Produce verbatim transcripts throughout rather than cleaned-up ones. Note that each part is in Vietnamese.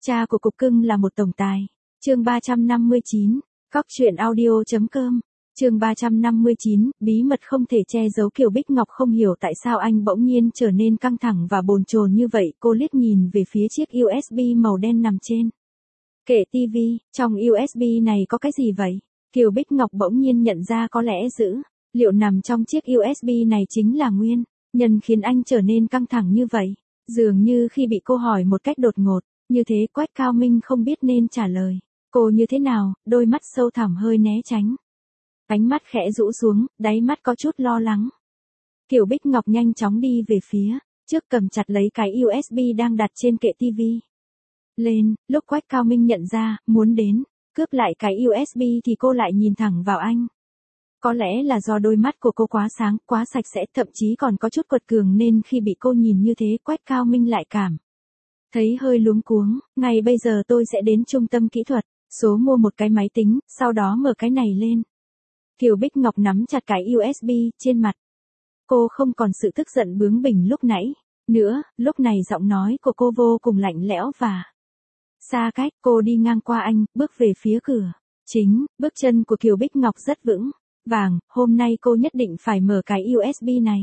Cha của cục cưng là một tổng tài. Chương ba trăm năm mươi chín, Cóc truyện audio chấm com. Chương ba trăm năm mươi chín, bí mật không thể che giấu. Kiều Bích Ngọc không hiểu tại sao anh bỗng nhiên trở nên căng thẳng và bồn chồn như vậy. Cô liếc nhìn về phía chiếc u ét bê màu đen nằm trên kệ tivi. Trong u ét bê này có cái gì vậy? Kiều Bích Ngọc bỗng nhiên nhận ra có lẽ dữ liệu nằm trong chiếc u ét bê này chính là nguyên nhân khiến anh trở nên căng thẳng như vậy. Dường như khi bị cô hỏi một cách đột ngột như thế, Quách Cao Minh không biết nên trả lời cô như thế nào, đôi mắt sâu thẳm hơi né tránh. Ánh mắt khẽ rũ xuống, đáy mắt có chút lo lắng. Kiều Bích Ngọc nhanh chóng đi về phía trước, cầm chặt lấy cái u ét bê đang đặt trên kệ tivi lên. Lúc Quách Cao Minh nhận ra, muốn đến cướp lại cái u ét bê thì cô lại nhìn thẳng vào anh. Có lẽ là do đôi mắt của cô quá sáng, quá sạch sẽ, thậm chí còn có chút quật cường nên khi bị cô nhìn như thế, Quách Cao Minh lại cảm thấy hơi luống cuống. Ngay bây giờ tôi sẽ đến trung tâm kỹ thuật số mua một cái máy tính, sau đó mở cái này lên. Kiều Bích Ngọc nắm chặt cái u ét bê trên mặt. Cô không còn sự tức giận bướng bỉnh lúc nãy nữa, lúc này giọng nói của cô vô cùng lạnh lẽo và xa cách. Cô đi ngang qua anh, bước về phía cửa chính. Bước chân của Kiều Bích Ngọc rất vững vàng. Hôm nay cô nhất định phải mở cái u ét bê này.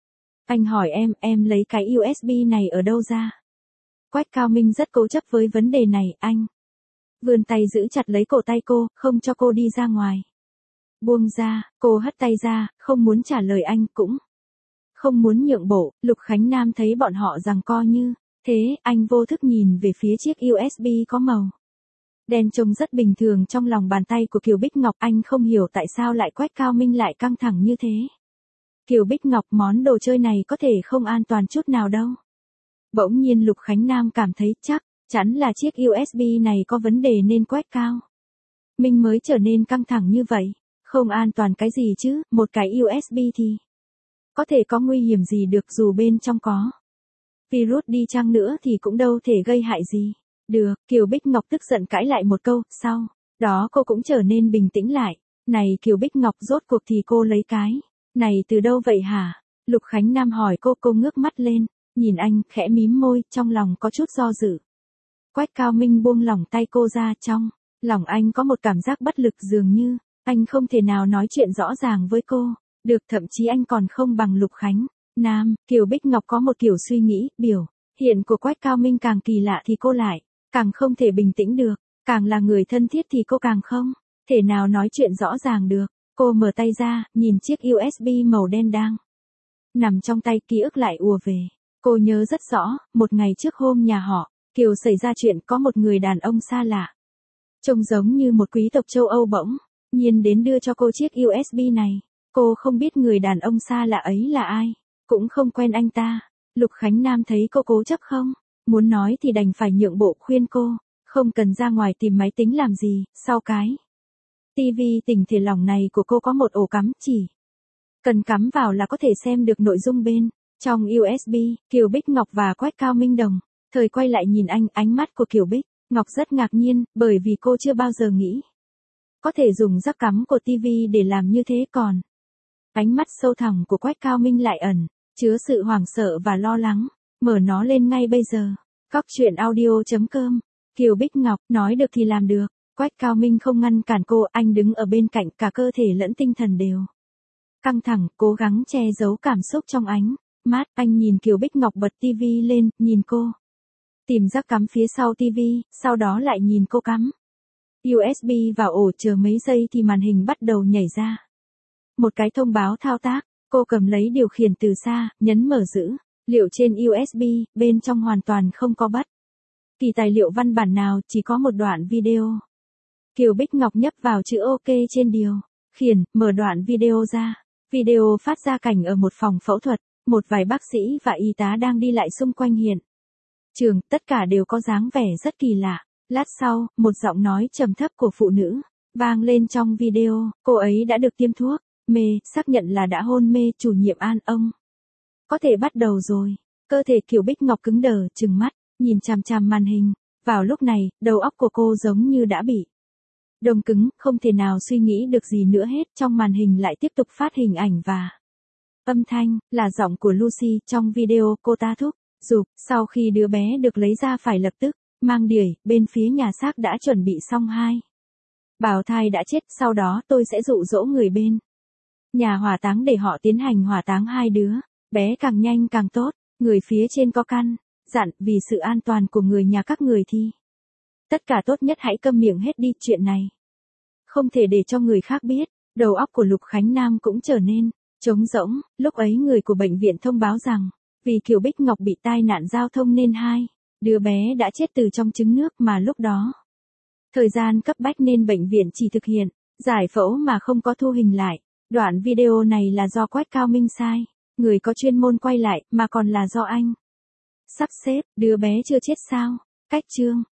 Anh hỏi em, em lấy cái u ét bê này ở đâu ra? Quách Cao Minh rất cố chấp với vấn đề này. Anh vươn tay giữ chặt lấy cổ tay cô, không cho cô đi ra ngoài. Buông ra. Cô hất tay ra, không muốn trả lời anh, cũng không muốn nhượng bộ. Lục Khánh Nam thấy bọn họ giằng co như thế, anh vô thức nhìn về phía chiếc u ét bê có màu đen trông rất bình thường trong lòng bàn tay của Kiều Bích Ngọc. Anh không hiểu tại sao lại Quách Cao Minh lại căng thẳng như thế. Kiều Bích Ngọc, món đồ chơi này có thể không an toàn chút nào đâu. Bỗng nhiên Lục Khánh Nam cảm thấy chắc chắn là chiếc u ét bê này có vấn đề nên Quách Cao Minh mới trở nên căng thẳng như vậy. Không an toàn cái gì chứ, một cái u ét bê thì có thể có nguy hiểm gì được, dù bên trong có virus đi chăng nữa thì cũng đâu thể gây hại gì được. Kiều Bích Ngọc tức giận cãi lại một câu, sau đó cô cũng trở nên bình tĩnh lại. Này Kiều Bích Ngọc, rốt cuộc thì cô lấy cái này từ đâu vậy hả? Lục Khánh Nam hỏi cô. Cô ngước mắt lên, nhìn anh, khẽ mím môi, trong lòng có chút do dự. Quách Cao Minh buông lỏng tay cô ra. Trong lòng anh có một cảm giác bất lực, dường như anh không thể nào nói chuyện rõ ràng với cô được, thậm chí anh còn không bằng Lục Khánh Nam. Kiều Bích Ngọc có một kiểu suy nghĩ, biểu hiện của Quách Cao Minh càng kỳ lạ thì cô lại càng không thể bình tĩnh được, càng là người thân thiết thì cô càng không thể nào nói chuyện rõ ràng được. Cô mở tay ra, nhìn chiếc u ét bê màu đen đang nằm trong tay, ký ức lại ùa về. Cô nhớ rất rõ, một ngày trước hôm nhà họ Kiều xảy ra chuyện, có một người đàn ông xa lạ, trông giống như một quý tộc châu Âu bỗng nhiên đến đưa cho cô chiếc u ét bê này. Cô không biết người đàn ông xa lạ ấy là ai, cũng không quen anh ta. Lục Khánh Nam thấy cô cố chấp không muốn nói thì đành phải nhượng bộ, khuyên cô không cần ra ngoài tìm máy tính làm gì. Sau cái tivi tỉnh thể lỏng này của cô có một ổ cắm, chỉ cần cắm vào là có thể xem được nội dung bên trong u ét bê. Kiều Bích Ngọc và Quách Cao Minh đồng thời quay lại nhìn anh. Ánh mắt của Kiều Bích Ngọc rất ngạc nhiên, bởi vì cô chưa bao giờ nghĩ có thể dùng jack cắm của tivi để làm như thế. Còn ánh mắt sâu thẳm của Quách Cao Minh lại ẩn chứa sự hoảng sợ và lo lắng. Mở nó lên ngay bây giờ. Cóc truyện audio chấm com. Kiều Bích Ngọc, nói được thì làm được. Quách Cao Minh không ngăn cản cô, anh đứng ở bên cạnh, cả cơ thể lẫn tinh thần đều căng thẳng, cố gắng che giấu cảm xúc trong ánh mắt. Anh nhìn Kiều Bích Ngọc bật tivi lên, nhìn cô tìm jack cắm phía sau tivi, sau đó lại nhìn cô cắm u ét bê vào ổ. Chờ mấy giây thì màn hình bắt đầu nhảy ra một cái thông báo thao tác. Cô cầm lấy điều khiển từ xa, nhấn mở dữ liệu trên u ét bê, bên trong hoàn toàn không có bất kỳ tài liệu văn bản nào, chỉ có một đoạn video. Kiều Bích Ngọc nhấp vào chữ OK trên điều khiển, mở đoạn video ra. Video phát ra cảnh ở một phòng phẫu thuật, một vài bác sĩ và y tá đang đi lại xung quanh hiện trường, tất cả đều có dáng vẻ rất kỳ lạ. Lát sau, một giọng nói trầm thấp của phụ nữ vang lên trong video. Cô ấy đã được tiêm thuốc mê, xác nhận là đã hôn mê. Chủ nhiệm An, ông có thể bắt đầu rồi. Cơ thể Kiều Bích Ngọc cứng đờ, trừng mắt nhìn chằm chằm màn hình. Vào lúc này, đầu óc của cô giống như đã bị đông cứng, không thể nào suy nghĩ được gì nữa hết. Trong màn hình lại tiếp tục phát hình ảnh và âm thanh là giọng của Lucy. Trong video, cô ta thúc giục, sau khi đứa bé được lấy ra phải lập tức mang điểu, bên phía nhà xác đã chuẩn bị xong hai. Bào thai đã chết, sau đó tôi sẽ dụ dỗ người bên nhà hỏa táng để họ tiến hành hỏa táng hai đứa, bé càng nhanh càng tốt, người phía trên có căn dặn, vì sự an toàn của người nhà các người thì tất cả tốt nhất hãy câm miệng hết đi, chuyện này không thể để cho người khác biết. Đầu óc của Lục Khánh Nam cũng trở nên trống rỗng, lúc ấy người của bệnh viện thông báo rằng, vì Kiều Bích Ngọc bị tai nạn giao thông nên hai đứa bé đã chết từ trong trứng nước, mà lúc đó thời gian cấp bách nên bệnh viện chỉ thực hiện giải phẫu mà không có thu hình lại. Đoạn video này là do Quách Cao Minh sai, người có chuyên môn quay lại, mà còn là do anh sắp xếp. Đứa bé chưa chết sao? Cách chương